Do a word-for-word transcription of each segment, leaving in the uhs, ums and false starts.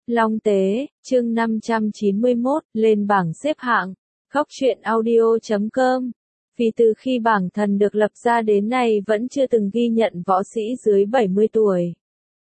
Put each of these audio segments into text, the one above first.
Long Tế, chương năm trăm chín mươi mốt, lên bảng xếp hạng. Góc truyện audio chấm com. Vì từ khi bảng thần được lập ra đến nay vẫn chưa từng ghi nhận võ sĩ dưới bảy mươi tuổi.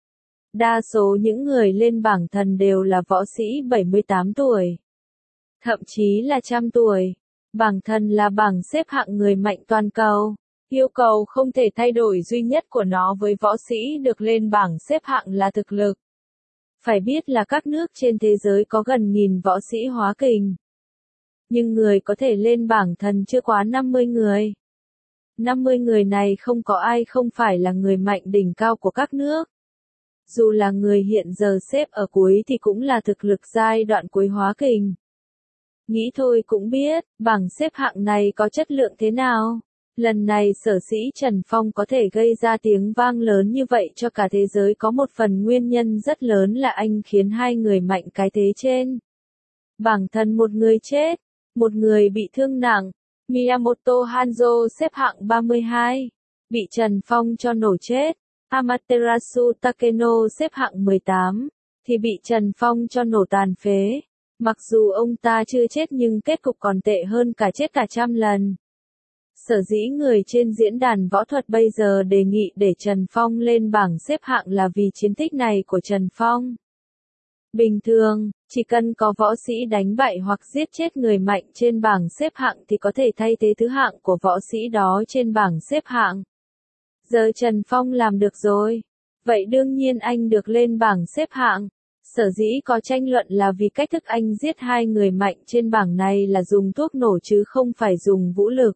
Đa số những người lên bảng thần đều là võ sĩ bảy mươi tám tuổi. Thậm chí là trăm tuổi. Bảng thần là bảng xếp hạng người mạnh toàn cầu. Yêu cầu không thể thay đổi duy nhất của nó với võ sĩ được lên bảng xếp hạng là thực lực. Phải biết là các nước trên thế giới có gần nghìn võ sĩ hóa kình. Nhưng người có thể lên bảng thần chưa quá năm mươi người. năm mươi người này không có ai không phải là người mạnh đỉnh cao của các nước. Dù là người hiện giờ xếp ở cuối thì cũng là thực lực giai đoạn cuối hóa kình. Nghĩ thôi cũng biết, bảng xếp hạng này có chất lượng thế nào. Lần này sở sĩ Trần Phong có thể gây ra tiếng vang lớn như vậy cho cả thế giới có một phần nguyên nhân rất lớn là anh khiến hai người mạnh cái thế trên. Bảng thần một người chết, một người bị thương nặng. Miyamoto Hanzo xếp hạng ba mươi hai, bị Trần Phong cho nổ chết. Amaterasu Takeno xếp hạng mười tám, thì bị Trần Phong cho nổ tàn phế. Mặc dù ông ta chưa chết nhưng kết cục còn tệ hơn cả chết cả trăm lần. Sở dĩ người trên diễn đàn võ thuật bây giờ đề nghị để Trần Phong lên bảng xếp hạng là vì chiến tích này của Trần Phong. Bình thường, chỉ cần có võ sĩ đánh bại hoặc giết chết người mạnh trên bảng xếp hạng thì có thể thay thế thứ hạng của võ sĩ đó trên bảng xếp hạng. Giờ Trần Phong làm được rồi. Vậy đương nhiên anh được lên bảng xếp hạng. Sở dĩ có tranh luận là vì cách thức anh giết hai người mạnh trên bảng này là dùng thuốc nổ chứ không phải dùng vũ lực.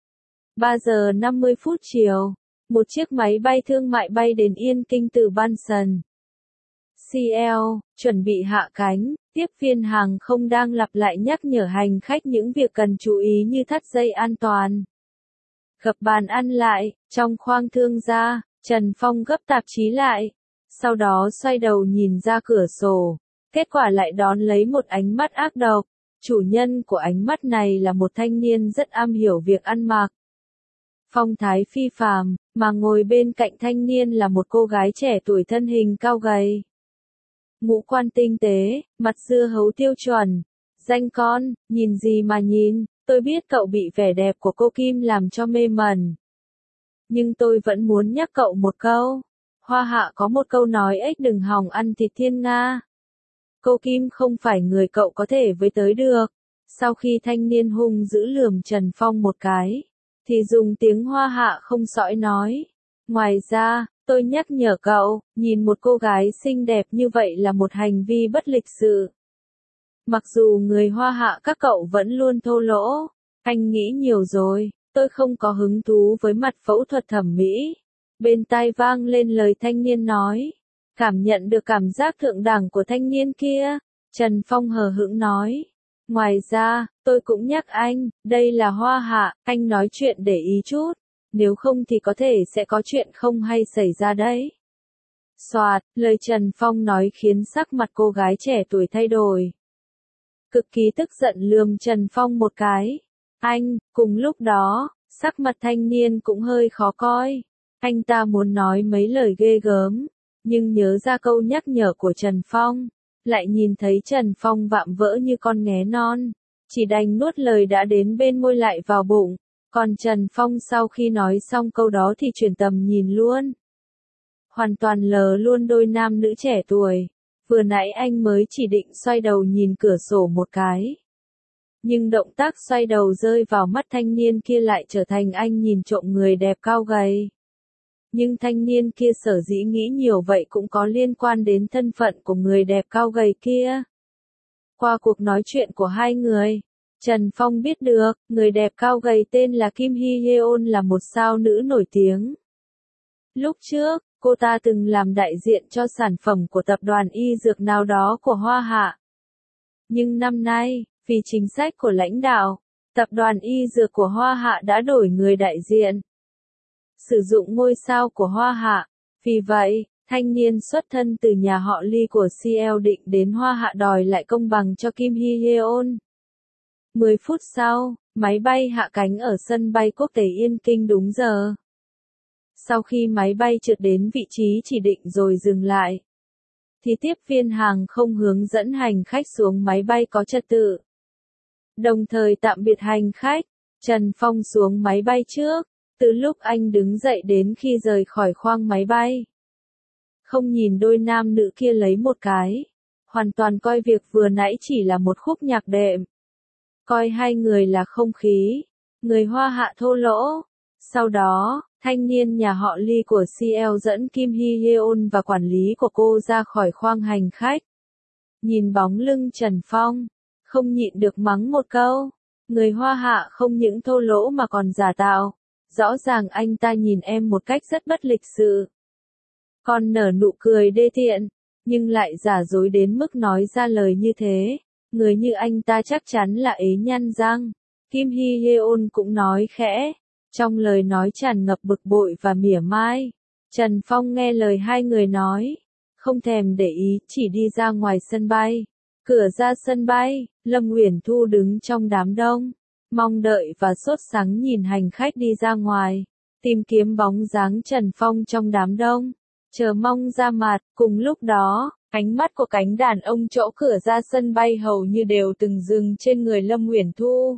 ba giờ năm mươi phút chiều, một chiếc máy bay thương mại bay đến Yên Kinh từ Banson. xê lờ, chuẩn bị hạ cánh, tiếp viên hàng không đang lặp lại nhắc nhở hành khách những việc cần chú ý như thắt dây an toàn. Gập bàn ăn lại, trong khoang thương gia, Trần Phong gấp tạp chí lại, sau đó xoay đầu nhìn ra cửa sổ, kết quả lại đón lấy một ánh mắt ác độc. Chủ nhân của ánh mắt này là một thanh niên rất am hiểu việc ăn mặc. Phong thái phi phàm, mà ngồi bên cạnh thanh niên là một cô gái trẻ tuổi thân hình cao gầy. Ngũ quan tinh tế, mặt dưa hấu tiêu chuẩn. Danh con, nhìn gì mà nhìn, tôi biết cậu bị vẻ đẹp của cô Kim làm cho mê mẩn. Nhưng tôi vẫn muốn nhắc cậu một câu. Hoa hạ có một câu nói ếch đừng hòng ăn thịt thiên nga. Cô Kim không phải người cậu có thể với tới được. Sau khi thanh niên hung dữ lườm Trần Phong một cái, thì dùng tiếng hoa hạ không sõi nói. Ngoài ra, tôi nhắc nhở cậu, nhìn một cô gái xinh đẹp như vậy là một hành vi bất lịch sự. Mặc dù người hoa hạ các cậu vẫn luôn thô lỗ, anh nghĩ nhiều rồi, tôi không có hứng thú với mặt phẫu thuật thẩm mỹ. Bên tai vang lên lời thanh niên nói. Cảm nhận được cảm giác thượng đẳng của thanh niên kia, Trần Phong hờ hững nói. Ngoài ra, tôi cũng nhắc anh, đây là hoa hạ, anh nói chuyện để ý chút, nếu không thì có thể sẽ có chuyện không hay xảy ra đấy. Soạt, lời Trần Phong nói khiến sắc mặt cô gái trẻ tuổi thay đổi. Cực kỳ tức giận lườm Trần Phong một cái. Anh, cùng lúc đó, sắc mặt thanh niên cũng hơi khó coi. Anh ta muốn nói mấy lời ghê gớm, nhưng nhớ ra câu nhắc nhở của Trần Phong, lại nhìn thấy Trần Phong vạm vỡ như con nghé non, chỉ đành nuốt lời đã đến bên môi lại vào bụng. Còn Trần Phong sau khi nói xong câu đó thì chuyển tầm nhìn luôn. Hoàn toàn lờ luôn đôi nam nữ trẻ tuổi. Vừa nãy anh mới chỉ định xoay đầu nhìn cửa sổ một cái. Nhưng động tác xoay đầu rơi vào mắt thanh niên kia lại trở thành anh nhìn trộm người đẹp cao gầy. Nhưng thanh niên kia sở dĩ nghĩ nhiều vậy cũng có liên quan đến thân phận của người đẹp cao gầy kia. Qua cuộc nói chuyện của hai người, Trần Phong biết được, người đẹp cao gầy tên là Kim Hye-yeon là một sao nữ nổi tiếng. Lúc trước, cô ta từng làm đại diện cho sản phẩm của tập đoàn y dược nào đó của Hoa Hạ. Nhưng năm nay, vì chính sách của lãnh đạo, tập đoàn y dược của Hoa Hạ đã đổi người đại diện. Sử dụng ngôi sao của Hoa Hạ. Vì vậy, thanh niên xuất thân từ nhà họ Ly của xê lờ định đến Hoa Hạ đòi lại công bằng cho Kim Hye-yeon. mười phút sau, máy bay hạ cánh ở sân bay quốc tế Yên Kinh đúng giờ. Sau khi máy bay trượt đến vị trí chỉ định rồi dừng lại, thì tiếp viên hàng không hướng dẫn hành khách xuống máy bay có trật tự. Đồng thời tạm biệt hành khách, Trần Phong xuống máy bay trước, từ lúc anh đứng dậy đến khi rời khỏi khoang máy bay. Không nhìn đôi nam nữ kia lấy một cái, hoàn toàn coi việc vừa nãy chỉ là một khúc nhạc đệm. Coi hai người là không khí, người Hoa Hạ thô lỗ. Sau đó, thanh niên nhà họ Lee của xê lờ dẫn Kim Hee Yeon và quản lý của cô ra khỏi khoang hành khách. Nhìn bóng lưng Trần Phong, không nhịn được mắng một câu. Người Hoa Hạ không những thô lỗ mà còn giả tạo. Rõ ràng anh ta nhìn em một cách rất bất lịch sự. Còn nở nụ cười đê tiện, nhưng lại giả dối đến mức nói ra lời như thế. Người như anh ta chắc chắn là ế nhăn răng. Kim Hee Yeon cũng nói khẽ, trong lời nói tràn ngập bực bội và mỉa mai. Trần Phong nghe lời hai người nói, không thèm để ý, chỉ đi ra ngoài sân bay. Cửa ra sân bay, Lâm Uyển Thu đứng trong đám đông, mong đợi và sốt sắng nhìn hành khách đi ra ngoài, tìm kiếm bóng dáng Trần Phong trong đám đông, chờ mong ra mặt. Cùng lúc đó, ánh mắt của cánh đàn ông chỗ cửa ra sân bay hầu như đều từng dừng trên người Lâm Uyển Thu.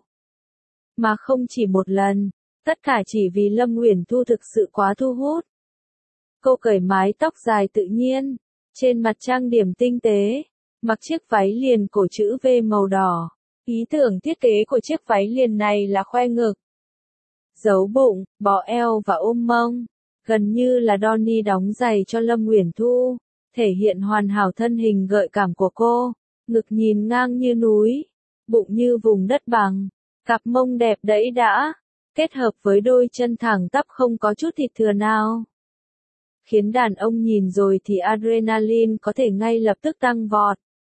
Mà không chỉ một lần, tất cả chỉ vì Lâm Uyển Thu thực sự quá thu hút. Cô cởi mái tóc dài tự nhiên, trên mặt trang điểm tinh tế, mặc chiếc váy liền cổ chữ V màu đỏ. Ý tưởng thiết kế của chiếc váy liền này là khoe ngực, giấu bụng, bò eo và ôm mông, gần như là Donnie đóng giày cho Lâm Uyển Thu, thể hiện hoàn hảo thân hình gợi cảm của cô, ngực nhìn ngang như núi, bụng như vùng đất bằng, cặp mông đẹp đẫy đã, kết hợp với đôi chân thẳng tắp không có chút thịt thừa nào. Khiến đàn ông nhìn rồi thì adrenaline có thể ngay lập tức tăng vọt.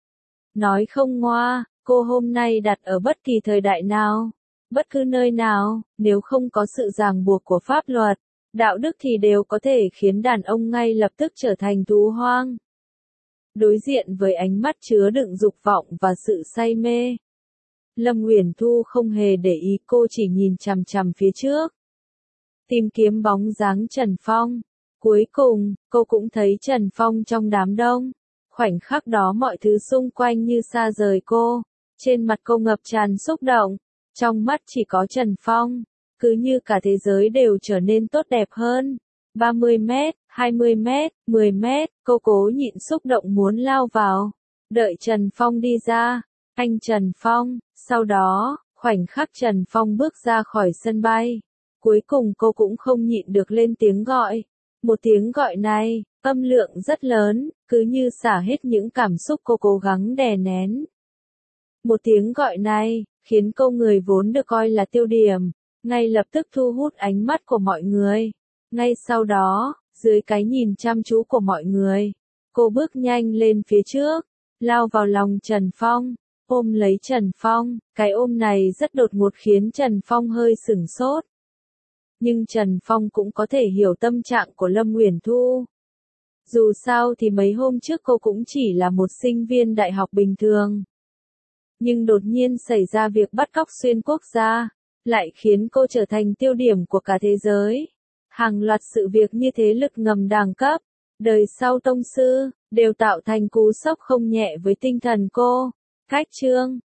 Nói không ngoa, cô hôm nay đặt ở bất kỳ thời đại nào, bất cứ nơi nào, nếu không có sự ràng buộc của pháp luật, đạo đức thì đều có thể khiến đàn ông ngay lập tức trở thành thú hoang. Đối diện với ánh mắt chứa đựng dục vọng và sự say mê, Lâm Uyển Thu không hề để ý, cô chỉ nhìn chằm chằm phía trước, tìm kiếm bóng dáng Trần Phong. Cuối cùng, cô cũng thấy Trần Phong trong đám đông. Khoảnh khắc đó mọi thứ xung quanh như xa rời cô. Trên mặt cô ngập tràn xúc động. Trong mắt chỉ có Trần Phong. Cứ như cả thế giới đều trở nên tốt đẹp hơn. ba mươi mét, hai mươi mét, mười mét, cô cố nhịn xúc động muốn lao vào. Đợi Trần Phong đi ra. Anh Trần Phong. Sau đó, khoảnh khắc Trần Phong bước ra khỏi sân bay. Cuối cùng cô cũng không nhịn được lên tiếng gọi. Một tiếng gọi này, âm lượng rất lớn, cứ như xả hết những cảm xúc cô cố gắng đè nén. Một tiếng gọi này, khiến cô người vốn được coi là tiêu điểm, ngay lập tức thu hút ánh mắt của mọi người. Ngay sau đó, dưới cái nhìn chăm chú của mọi người, cô bước nhanh lên phía trước, lao vào lòng Trần Phong, ôm lấy Trần Phong. Cái ôm này rất đột ngột khiến Trần Phong hơi sửng sốt. Nhưng Trần Phong cũng có thể hiểu tâm trạng của Lâm Uyển Thu. Dù sao thì mấy hôm trước cô cũng chỉ là một sinh viên đại học bình thường. Nhưng đột nhiên xảy ra việc bắt cóc xuyên quốc gia, lại khiến cô trở thành tiêu điểm của cả thế giới. Hàng loạt sự việc như thế lực ngầm đẳng cấp, đời sau tông sư, đều tạo thành cú sốc không nhẹ với tinh thần cô. Cách chương